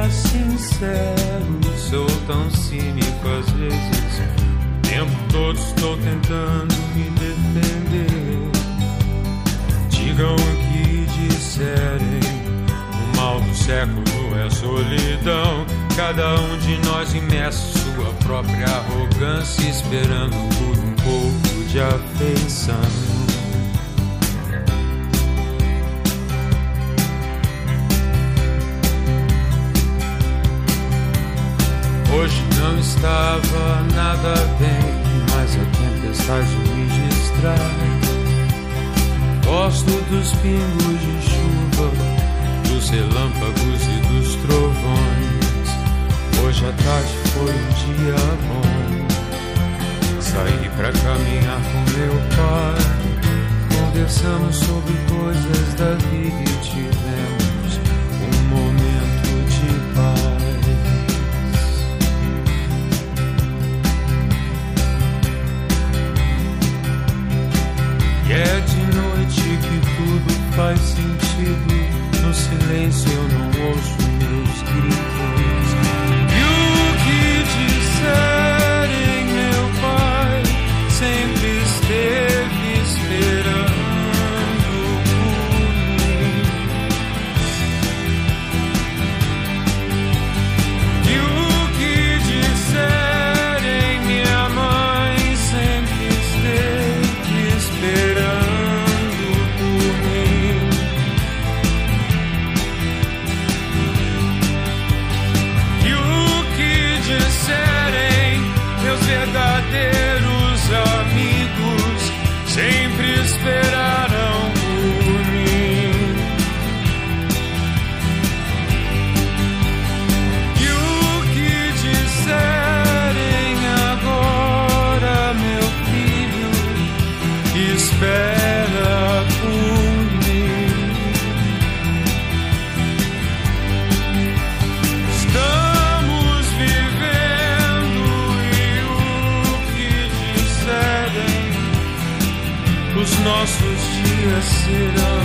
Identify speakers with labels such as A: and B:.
A: seja sincero, sou tão cínico às vezes. O tempo todo estou tentando me defender. Digam o que disserem, o mal do século é solidão. Cada um de nós imerso em sua própria arrogância, esperando por um pouco de afeição. Hoje não estava nada bem, mas a tempestade me distrai. Gosto dos pingos de chuva, dos relâmpagos e dos trovões. Hoje à tarde foi um dia bom. Saí pra caminhar com meu pai. Conversamos sobre coisas da vida e tivemos um momento de paz. E é de noite que tudo faz sentido. No silêncio eu não ouço meus gritos. E o que disserem, meu pai sempre esteve esperando por mim. E o que disserem, minha mãe sempre esteve esperando. Verdadeiros amigos sempre esperaram por mim. E o que disserem agora, meu filho, espera por mim. Estamos vivendo e o que disserem, os nossos dias serão